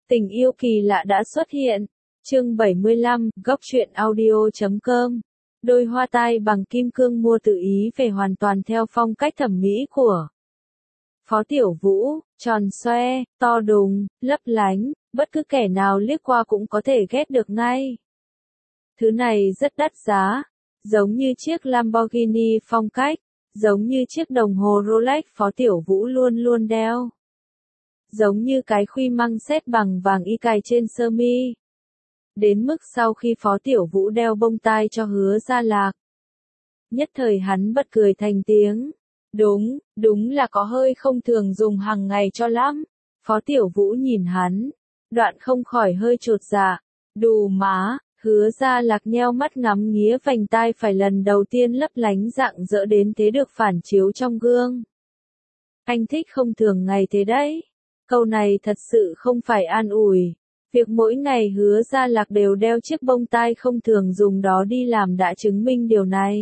Tình yêu kỳ lạ đã xuất hiện. Chương 75, góc truyện audio.com. Đôi hoa tai bằng kim cương mua tự ý về hoàn toàn theo phong cách thẩm mỹ của Phó Tiểu Vũ, tròn xoe, to đùng, lấp lánh, bất cứ kẻ nào liếc qua cũng có thể ghét được ngay. Thứ này rất đắt giá, giống như chiếc Lamborghini phong cách, giống như chiếc đồng hồ Rolex Phó Tiểu Vũ luôn luôn đeo. Giống như cái khuy măng xét bằng vàng y cài trên sơ mi. Đến mức sau khi Phó Tiểu Vũ đeo bông tai cho Hứa Gia Lạc, nhất thời hắn bật cười thành tiếng. Đúng là có hơi không thường dùng hàng ngày cho lắm. Phó Tiểu Vũ nhìn hắn, đoạn không khỏi hơi chột dạ. Đù má, Hứa Gia Lạc nheo mắt ngắm nghía vành tai phải lần đầu tiên lấp lánh rạng rỡ đến thế được phản chiếu trong gương. Anh thích không thường ngày thế đấy. Câu này thật sự không phải an ủi. Việc mỗi ngày Hứa Gia Lạc đều đeo chiếc bông tai không thường dùng đó đi làm đã chứng minh điều này.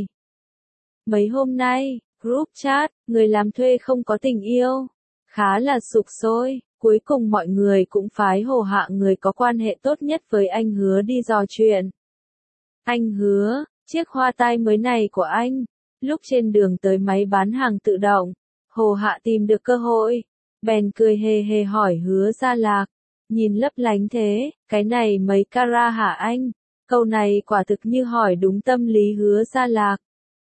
Mấy hôm nay, group chat, người làm thuê không có tình yêu, khá là sục sôi. Cuối cùng mọi người cũng phái Hồ Hạ người có quan hệ tốt nhất với anh Hứa đi dò chuyện. Anh Hứa, chiếc hoa tai mới này của anh. Lúc trên đường tới máy bán hàng tự động, Hồ Hạ tìm được cơ hội, bèn cười hề hề hỏi Hứa Gia Lạc. Nhìn lấp lánh thế, cái này mấy carat hả anh? Câu này quả thực như hỏi đúng tâm lý Hứa Gia Lạc.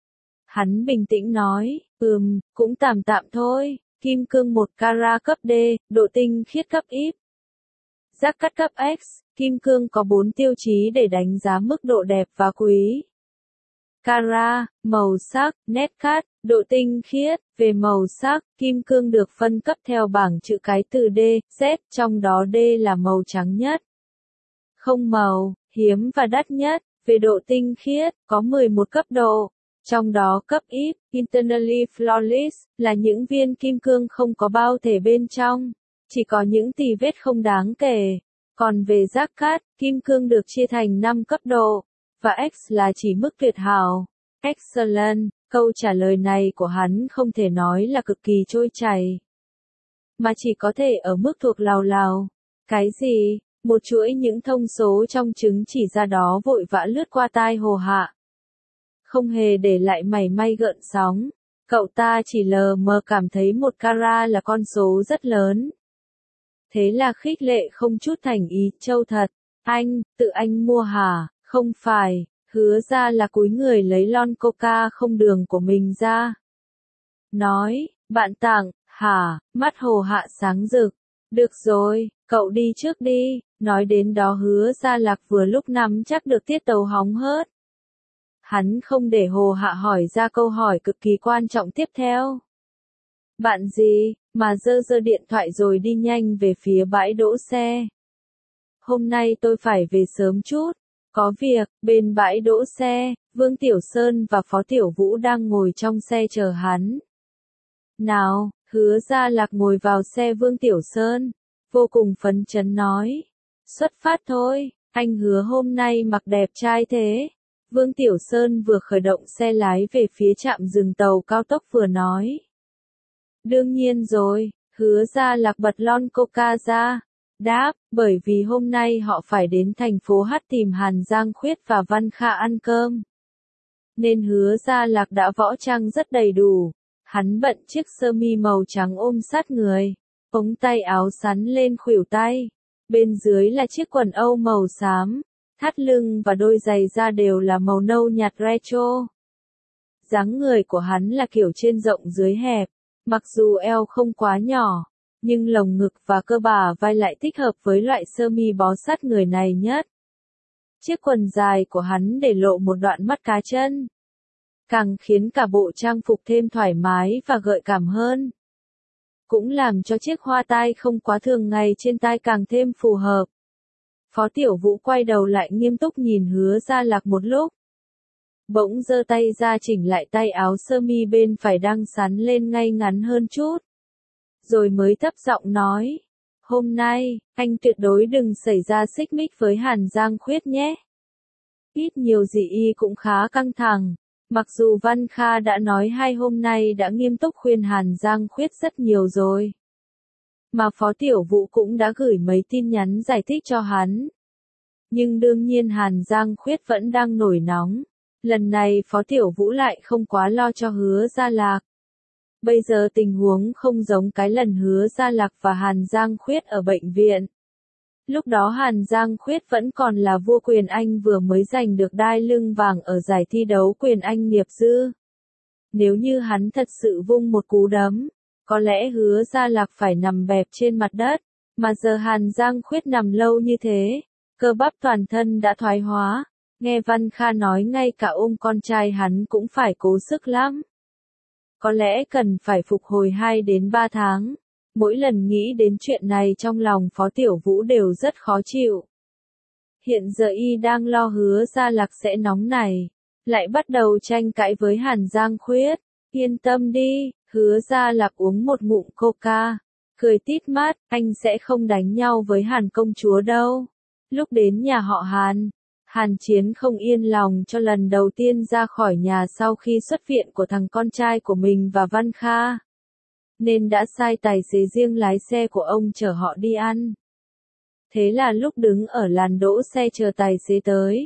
Hắn bình tĩnh nói, cũng tạm tạm thôi, kim cương 1 carat cấp D, độ tinh khiết cấp Y. Giác cắt cấp X, kim cương có 4 tiêu chí để đánh giá mức độ đẹp và quý. Carat, màu sắc, nét cắt, độ tinh khiết. Về màu sắc, kim cương được phân cấp theo bảng chữ cái từ D, Z, trong đó D là màu trắng nhất, không màu, hiếm và đắt nhất. Về độ tinh khiết, có 11 cấp độ, trong đó cấp Y, internally flawless, là những viên kim cương không có bao thể bên trong, chỉ có những tì vết không đáng kể. Còn về giác cắt, kim cương được chia thành 5 cấp độ, và X là chỉ mức tuyệt hảo. Excellent. Câu trả lời này của hắn không thể nói là cực kỳ trôi chảy, mà chỉ có thể ở mức thuộc lào lào. Cái gì? Một chuỗi những thông số trong chứng chỉ ra đó vội vã lướt qua tai Hồ Hạ, không hề để lại mảy may gợn sóng. Cậu ta chỉ lờ mờ cảm thấy 1 carat là con số rất lớn. Thế là khích lệ không chút thành ý, trâu thật. Tự anh mua hả? Không phải. Hứa Ra là cúi người lấy lon coca không đường của mình ra. Nói, bạn tặng, hả? Mắt Hồ Hạ sáng rực. Được rồi, cậu đi trước đi. Nói đến đó Hứa Gia Lạc vừa lúc nắm chắc được tiết tấu hóng hớt. Hắn không để Hồ Hạ hỏi ra câu hỏi cực kỳ quan trọng tiếp theo. Bạn gì, mà giơ điện thoại rồi đi nhanh về phía bãi đỗ xe. Hôm nay tôi phải về sớm chút. Có việc. Bên bãi đỗ xe, Vương Tiểu Sơn và Phó Tiểu Vũ đang ngồi trong xe chờ hắn. Nào, Hứa Gia Lạc ngồi vào xe Vương Tiểu Sơn, vô cùng phấn chấn nói. Xuất phát thôi, anh Hứa hôm nay mặc đẹp trai thế. Vương Tiểu Sơn vừa khởi động xe lái về phía trạm dừng tàu cao tốc vừa nói. Đương nhiên rồi, Hứa Gia Lạc bật lon coca ra. Đáp, bởi vì hôm nay họ phải đến thành phố H tìm Hàn Giang Khuyết và Văn Kha ăn cơm. Nên Hứa Gia Lạc đã võ trang rất đầy đủ. Hắn bận chiếc sơ mi màu trắng ôm sát người, ống tay áo sắn lên khuỷu tay. Bên dưới là chiếc quần âu màu xám, thắt lưng và đôi giày da đều là màu nâu nhạt retro. Dáng người của hắn là kiểu trên rộng dưới hẹp, mặc dù eo không quá nhỏ, nhưng lồng ngực và cơ bả vai lại thích hợp với loại sơ mi bó sát người này nhất. Chiếc quần dài của hắn để lộ một đoạn mắt cá chân, càng khiến cả bộ trang phục thêm thoải mái và gợi cảm hơn. Cũng làm cho chiếc hoa tai không quá thường ngày trên tai càng thêm phù hợp. Phó Tiểu Vũ quay đầu lại nghiêm túc nhìn Hứa Gia Lạc một lúc. Bỗng giơ tay ra chỉnh lại tay áo sơ mi bên phải đang sắn lên ngay ngắn hơn chút. Rồi mới thấp giọng nói. Hôm nay, anh tuyệt đối đừng xảy ra xích mích với Hàn Giang Khuyết nhé. Ít nhiều gì y cũng khá căng thẳng. Mặc dù Văn Kha đã nói 2 hôm nay đã nghiêm túc khuyên Hàn Giang Khuyết rất nhiều rồi. mà Phó Tiểu Vũ cũng đã gửi mấy tin nhắn giải thích cho hắn. Nhưng đương nhiên Hàn Giang Khuyết vẫn đang nổi nóng. Lần này Phó Tiểu Vũ lại không quá lo cho Hứa Gia Lạc. Bây giờ tình huống không giống cái lần Hứa Gia Lạc và Hàn Giang Khuyết ở bệnh viện. Lúc đó Hàn Giang Khuyết vẫn còn là vua quyền Anh vừa mới giành được đai lưng vàng ở giải thi đấu quyền Anh nghiệp dư. Nếu như hắn thật sự vung một cú đấm, có lẽ Hứa Gia Lạc phải nằm bẹp trên mặt đất, mà giờ Hàn Giang Khuyết nằm lâu như thế, cơ bắp toàn thân đã thoái hóa. Nghe Văn Kha nói ngay cả ôm con trai hắn cũng phải cố sức lắm. Có lẽ cần phải phục hồi 2 đến 3 tháng. Mỗi lần nghĩ đến chuyện này trong lòng Phó Tiểu Vũ đều rất khó chịu. Hiện giờ y đang lo Hứa Gia Lạc sẽ nóng này, lại bắt đầu tranh cãi với Hàn Giang Khuyết. Yên tâm đi, Hứa Gia Lạc uống một ngụm coca, cười tít mắt, anh sẽ không đánh nhau với Hàn công chúa đâu. Lúc đến nhà họ Hàn, Hàn Chiến không yên lòng cho lần đầu tiên ra khỏi nhà sau khi xuất viện của thằng con trai của mình và Văn Kha, nên đã sai tài xế riêng lái xe của ông chở họ đi ăn. Thế là lúc đứng ở làn đỗ xe chờ tài xế tới,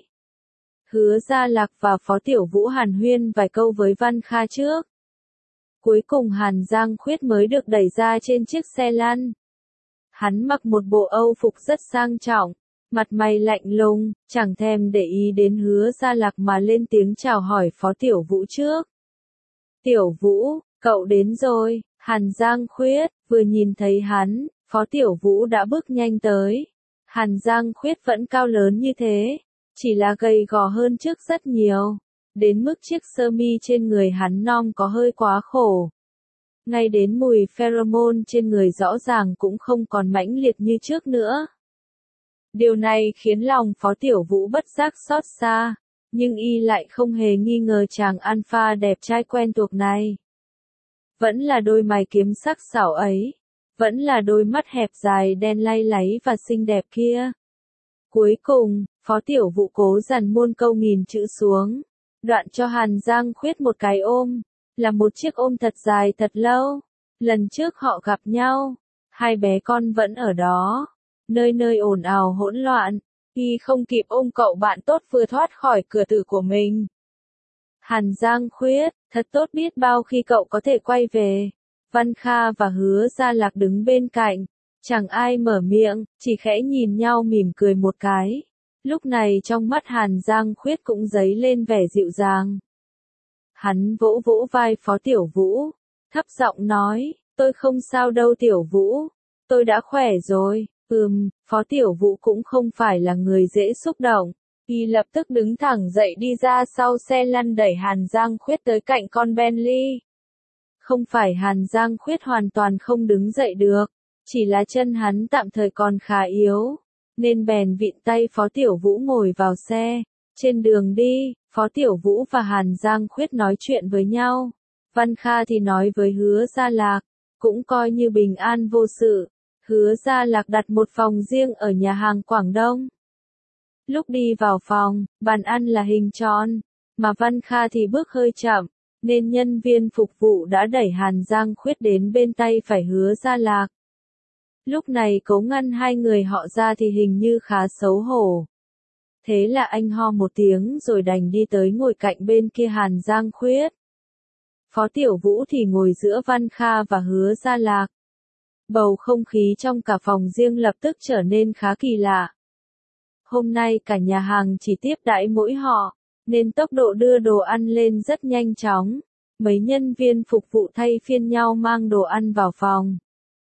Hứa Gia Lạc và Phó Tiểu Vũ hàn huyên vài câu với Văn Kha trước. Cuối cùng Hàn Giang Khuyết mới được đẩy ra trên chiếc xe lăn. Hắn mặc một bộ Âu phục rất sang trọng, mặt mày lạnh lùng, chẳng thèm để ý đến Hứa Gia Lạc mà lên tiếng chào hỏi Phó Tiểu Vũ trước. Tiểu Vũ, cậu đến rồi. Hàn Giang Khuyết vừa nhìn thấy hắn, Phó Tiểu Vũ đã bước nhanh tới. Hàn Giang Khuyết vẫn cao lớn như thế, chỉ là gầy gò hơn trước rất nhiều, đến mức chiếc sơ mi trên người hắn non có hơi quá khổ. Ngay đến mùi pheromone trên người rõ ràng cũng không còn mãnh liệt như trước nữa. Điều này khiến lòng Phó Tiểu Vũ bất giác xót xa, nhưng y lại không hề nghi ngờ chàng alpha đẹp trai quen thuộc này. Vẫn là đôi mày kiếm sắc sảo ấy, vẫn là đôi mắt hẹp dài đen lay láy và xinh đẹp kia. Cuối cùng, Phó Tiểu Vũ cố dằn muôn câu nghìn chữ xuống, đoạn cho Hàn Giang Khuyết một cái ôm, là một chiếc ôm thật dài thật lâu. Lần trước họ gặp nhau, hai bé con vẫn ở đó, nơi nơi ồn ào hỗn loạn, y không kịp ôm cậu bạn tốt vừa thoát khỏi cửa tử của mình. Hàn Giang Khuyết, thật tốt biết bao khi cậu có thể quay về. Văn Kha và Hứa Gia Lạc đứng bên cạnh, chẳng ai mở miệng, chỉ khẽ nhìn nhau mỉm cười một cái. Lúc này trong mắt Hàn Giang Khuyết cũng dấy lên vẻ dịu dàng. Hắn vỗ vỗ vai Phó Tiểu Vũ, thấp giọng nói, tôi không sao đâu Tiểu Vũ, tôi đã khỏe rồi. Phó Tiểu Vũ cũng không phải là người dễ xúc động. Y lập tức đứng thẳng dậy đi ra sau xe lăn đẩy Hàn Giang Khuyết tới cạnh con Bentley. Không phải Hàn Giang Khuyết hoàn toàn không đứng dậy được, chỉ là chân hắn tạm thời còn khá yếu, nên bèn vịn tay Phó Tiểu Vũ ngồi vào xe. Trên đường đi, Phó Tiểu Vũ và Hàn Giang Khuyết nói chuyện với nhau. Văn Kha thì nói với Hứa Gia Lạc, cũng coi như bình an vô sự. Hứa Gia Lạc đặt một phòng riêng ở nhà hàng Quảng Đông. Lúc đi vào phòng, bàn ăn là hình tròn, mà Văn Kha thì bước hơi chậm, nên nhân viên phục vụ đã đẩy Hàn Giang Khuyết đến bên tay phải Hứa Gia Lạc. Lúc này cố ngăn hai người họ ra thì hình như khá xấu hổ. Thế là anh ho một tiếng rồi đành đi tới ngồi cạnh bên kia Hàn Giang Khuyết. Phó Tiểu Vũ thì ngồi giữa Văn Kha và Hứa Gia Lạc. Bầu không khí trong cả phòng riêng lập tức trở nên khá kỳ lạ. Hôm nay cả nhà hàng chỉ tiếp đãi mỗi họ, nên tốc độ đưa đồ ăn lên rất nhanh chóng. Mấy nhân viên phục vụ thay phiên nhau mang đồ ăn vào phòng.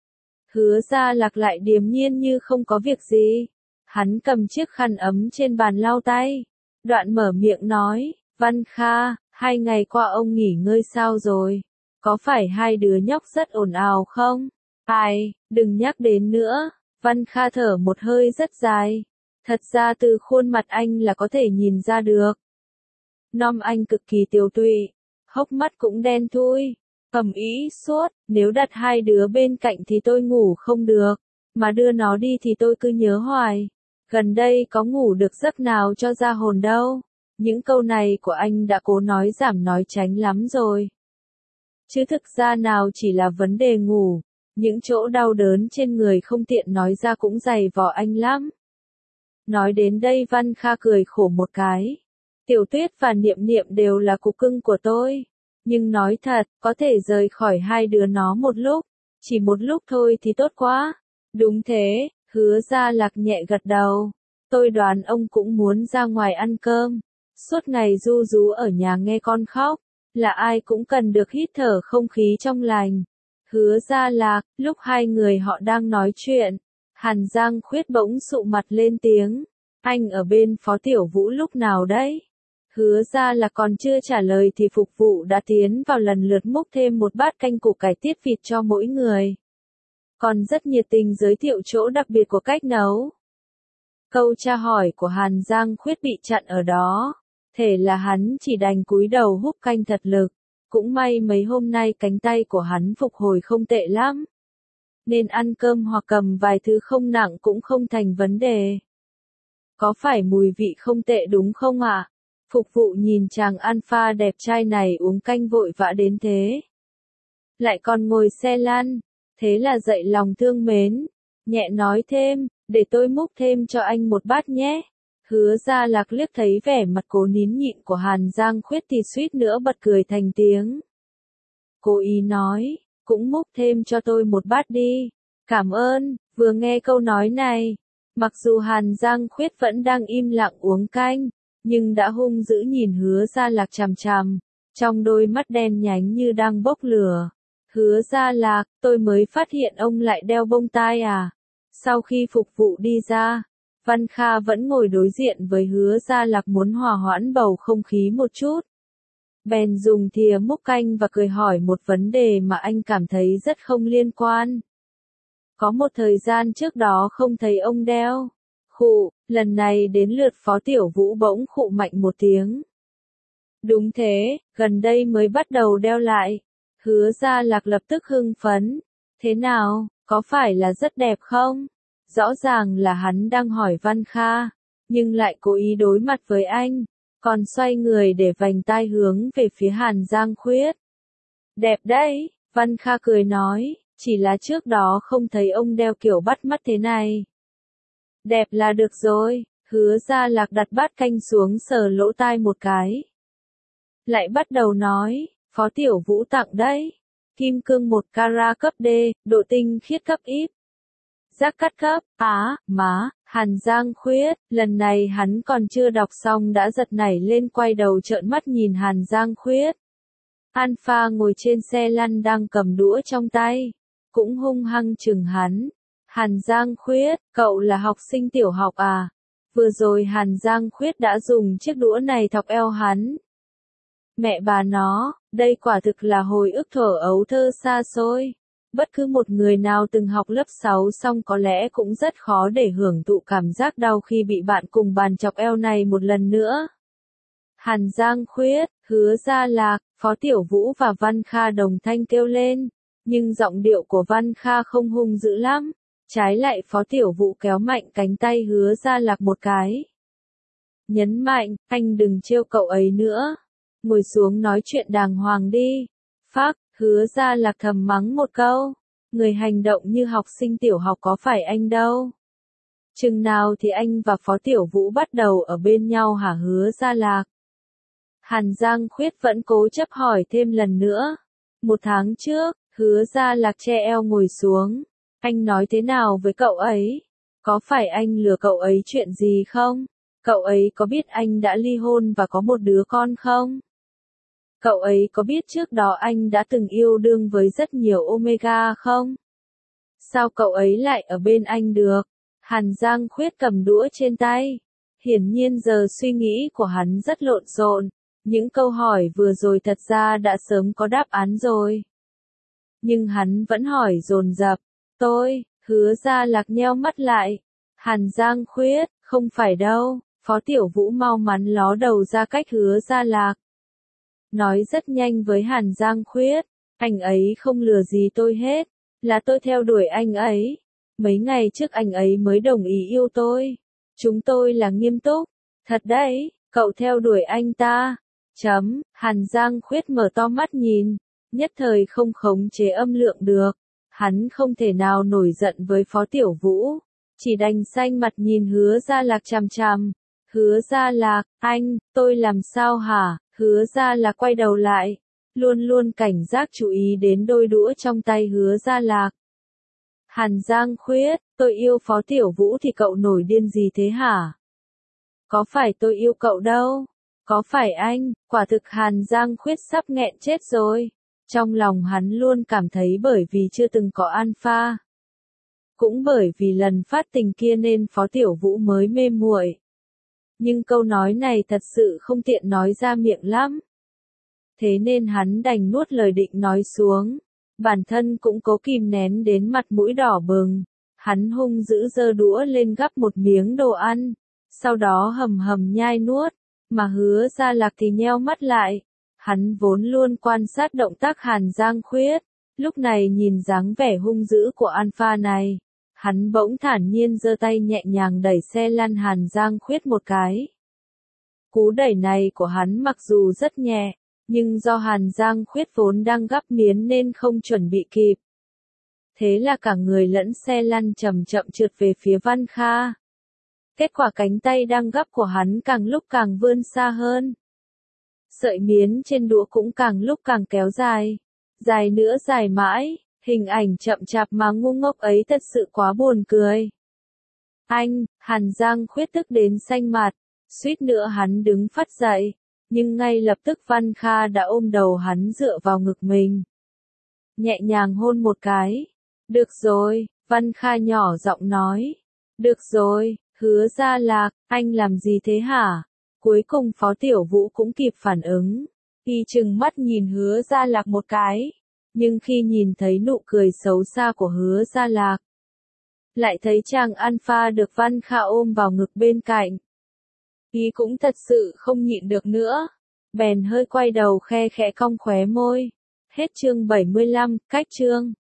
Hứa Gia Lạc lại điềm nhiên như không có việc gì. Hắn cầm chiếc khăn ấm trên bàn lau tay. Đoạn mở miệng nói, Văn Kha, 2 ngày qua ông nghỉ ngơi sao rồi? Có phải hai đứa nhóc rất ồn ào không? Ai, đừng nhắc đến nữa. Văn Kha thở một hơi rất dài. Thật ra từ khuôn mặt anh là có thể nhìn ra được. Nom anh cực kỳ tiều tụy, hốc mắt cũng đen thui, ầm ĩ suốt, nếu đặt hai đứa bên cạnh thì tôi ngủ không được, mà đưa nó đi thì tôi cứ nhớ hoài. Gần đây có ngủ được giấc nào cho ra hồn đâu. Những câu này của anh đã cố nói giảm nói tránh lắm rồi. Chứ thực ra nào chỉ là vấn đề ngủ, Những chỗ đau đớn trên người không tiện nói ra cũng dày vò anh lắm. Nói đến đây Văn Kha cười khổ một cái. Tiểu Tuyết và Niệm Niệm đều là cục cưng của tôi. Nhưng nói thật, có thể rời khỏi hai đứa nó một lúc. Chỉ một lúc thôi thì tốt quá. Đúng thế, Hứa Gia Lạc nhẹ gật đầu. Tôi đoán ông cũng muốn ra ngoài ăn cơm. Suốt ngày ru rú ở nhà nghe con khóc. Là ai cũng cần được hít thở không khí trong lành. Hứa Gia Lạc, lúc hai người họ đang nói chuyện. Hàn Giang Khuyết bỗng sụ mặt lên tiếng. Anh ở bên Phó Tiểu Vũ lúc nào đấy? Hứa Gia Lạc còn chưa trả lời thì phục vụ đã tiến vào lần lượt múc thêm một bát canh củ cải tiết vịt cho mỗi người. Còn rất nhiệt tình giới thiệu chỗ đặc biệt của cách nấu. Câu tra hỏi của Hàn Giang Khuyết bị chặn ở đó. Thể là hắn chỉ đành cúi đầu húp canh thật lực. Cũng may mấy hôm nay cánh tay của hắn phục hồi không tệ lắm. Nên ăn cơm hoặc cầm vài thứ không nặng cũng không thành vấn đề. Có phải mùi vị không tệ đúng không ạ? Phục vụ nhìn chàng alpha đẹp trai này uống canh vội vã đến thế. Lại còn ngồi xe lăn. Thế là dậy lòng thương mến. Nhẹ nói thêm, để tôi múc thêm cho anh một bát nhé. Hứa Gia Lạc liếc thấy vẻ mặt cố nín nhịn của Hàn Giang Khuyết thì suýt nữa bật cười thành tiếng. Cố ý nói, cũng múc thêm cho tôi một bát đi. Cảm ơn. Vừa nghe câu nói này, mặc dù Hàn Giang Khuyết vẫn đang im lặng uống canh, nhưng đã hung dữ nhìn Hứa Gia Lạc chằm chằm, trong đôi mắt đen nhánh như đang bốc lửa. Hứa Gia Lạc, tôi mới phát hiện ông lại đeo bông tai à? Sau khi phục vụ đi ra, Văn Kha vẫn ngồi đối diện với Hứa Gia Lạc muốn hòa hoãn bầu không khí một chút. Bèn dùng thìa múc canh và cười hỏi một vấn đề mà anh cảm thấy rất không liên quan. Có một thời gian trước đó không thấy ông đeo. Khụ, lần này đến lượt Phó Tiểu Vũ bỗng khụ mạnh một tiếng. Đúng thế, gần đây mới bắt đầu đeo lại. Hứa Gia Lạc lập tức hưng phấn. Thế nào, có phải là rất đẹp không? Rõ ràng là hắn đang hỏi Văn Kha, nhưng lại cố ý đối mặt với anh, còn xoay người để vành tai hướng về phía Hàn Giang Khuyết. Đẹp đấy, Văn Kha cười nói, chỉ là trước đó không thấy ông đeo kiểu bắt mắt thế này. Đẹp là được rồi, Hứa Gia Lạc đặt bát canh xuống sờ lỗ tai một cái. Lại bắt đầu nói, Phó Tiểu Vũ tặng đấy. Kim cương 1 carat cấp D, độ tinh khiết cấp Y. Giác cắt cấp, má, Hàn Giang Khuyết, lần này hắn còn chưa đọc xong đã giật nảy lên quay đầu trợn mắt nhìn Hàn Giang Khuyết. Alpha ngồi trên xe lăn đang cầm đũa trong tay, cũng hung hăng chừng hắn. Hàn Giang Khuyết, cậu là học sinh tiểu học à? Vừa rồi Hàn Giang Khuyết đã dùng chiếc đũa này thọc eo hắn. Mẹ bà nó, đây quả thực là hồi ức thuở ấu thơ xa xôi. Bất cứ một người nào từng học lớp 6 xong có lẽ cũng rất khó để hưởng thụ cảm giác đau khi bị bạn cùng bàn chọc eo này một lần nữa. Hàn Giang Khuyết, Hứa Gia Lạc, Phó Tiểu Vũ và Văn Kha đồng thanh kêu lên, nhưng giọng điệu của Văn Kha không hung dữ lắm. Trái lại Phó Tiểu Vũ kéo mạnh cánh tay Hứa Gia Lạc một cái. Nhấn mạnh, anh đừng trêu cậu ấy nữa. Ngồi xuống nói chuyện đàng hoàng đi. Phác, Hứa Gia Lạc thầm mắng một câu. Người hành động như học sinh tiểu học có phải anh đâu. Chừng nào thì anh và Phó Tiểu Vũ bắt đầu ở bên nhau hả Hứa Gia Lạc? Hàn Giang Khuyết vẫn cố chấp hỏi thêm lần nữa. 1 tháng trước, Hứa Gia Lạc che eo ngồi xuống. Anh nói thế nào với cậu ấy? Có phải anh lừa cậu ấy chuyện gì không? Cậu ấy có biết anh đã ly hôn và có một đứa con không? Cậu ấy có biết trước đó anh đã từng yêu đương với rất nhiều Omega không? Sao cậu ấy lại ở bên anh được? Hàn Giang Khuyết cầm đũa trên tay. Hiển nhiên giờ suy nghĩ của hắn rất lộn xộn. Những câu hỏi vừa rồi thật ra đã sớm có đáp án rồi. Nhưng hắn vẫn hỏi dồn dập. Hứa Gia Lạc nheo mắt lại. Hàn Giang Khuyết, không phải đâu. Phó Tiểu Vũ mau mắn ló đầu ra cách Hứa Gia Lạc. Nói rất nhanh với Hàn Giang Khuyết. Anh ấy không lừa gì tôi hết. Là tôi theo đuổi anh ấy. Mấy ngày trước anh ấy mới đồng ý yêu tôi. Chúng tôi là nghiêm túc. Thật đấy, cậu theo đuổi anh ta. Hàn Giang Khuyết mở to mắt nhìn. Nhất thời không khống chế âm lượng được. Hắn không thể nào nổi giận với Phó Tiểu Vũ, chỉ đành xanh mặt nhìn Hứa Gia Lạc chằm chằm. Hứa Gia Lạc, anh, tôi làm sao hả? Hứa Gia Lạc quay đầu lại, luôn luôn cảnh giác chú ý đến đôi đũa trong tay Hứa Gia Lạc. Hàn Giang Khuyết, tôi yêu Phó Tiểu Vũ thì cậu nổi điên gì thế hả? Có phải tôi yêu cậu đâu? Có phải anh? Quả thực Hàn Giang Khuyết sắp nghẹn chết rồi. Trong lòng hắn luôn cảm thấy bởi vì chưa từng có alpha. Cũng bởi vì lần phát tình kia nên Phó Tiểu Vũ mới mê muội. Nhưng câu nói này thật sự không tiện nói ra miệng lắm. Thế nên hắn đành nuốt lời định nói xuống. Bản thân cũng cố kìm nén đến mặt mũi đỏ bừng. Hắn hung dữ giơ đũa lên gắp một miếng đồ ăn. Sau đó hầm hầm nhai nuốt. Mà Hứa Gia Lạc thì nheo mắt lại. Hắn vốn luôn quan sát động tác Hàn Giang Khuyết. Lúc này nhìn dáng vẻ hung dữ của alpha này. Hắn bỗng thản nhiên giơ tay nhẹ nhàng đẩy xe lăn Hàn Giang Khuyết một cái. Cú đẩy này của hắn mặc dù rất nhẹ, nhưng do Hàn Giang Khuyết vốn đang gắp miến nên không chuẩn bị kịp. Thế là cả người lẫn xe lăn chậm chậm trượt về phía Văn Kha. Kết quả cánh tay đang gắp của hắn càng lúc càng vươn xa hơn. Sợi miến trên đũa cũng càng lúc càng kéo dài. Dài nữa dài mãi, hình ảnh chậm chạp mà ngu ngốc ấy thật sự quá buồn cười. Anh, Hàn Giang Khuyết tức đến xanh mặt, suýt nữa hắn đứng phắt dậy. Nhưng ngay lập tức Văn Kha đã ôm đầu hắn dựa vào ngực mình. Nhẹ nhàng hôn một cái. Được rồi, Văn Kha nhỏ giọng nói. Được rồi, Hứa Gia Lạc, anh làm gì thế hả? Cuối cùng Phó Tiểu Vũ cũng kịp phản ứng. Y trừng mắt nhìn Hứa Gia Lạc một cái. Nhưng khi nhìn thấy nụ cười xấu xa của Hứa Gia Lạc, lại thấy chàng alpha được Văn Kha ôm vào ngực bên cạnh. Y cũng thật sự không nhịn được nữa. Bèn hơi quay đầu khe khẽ cong khóe môi. Hết chương 75, cách chương.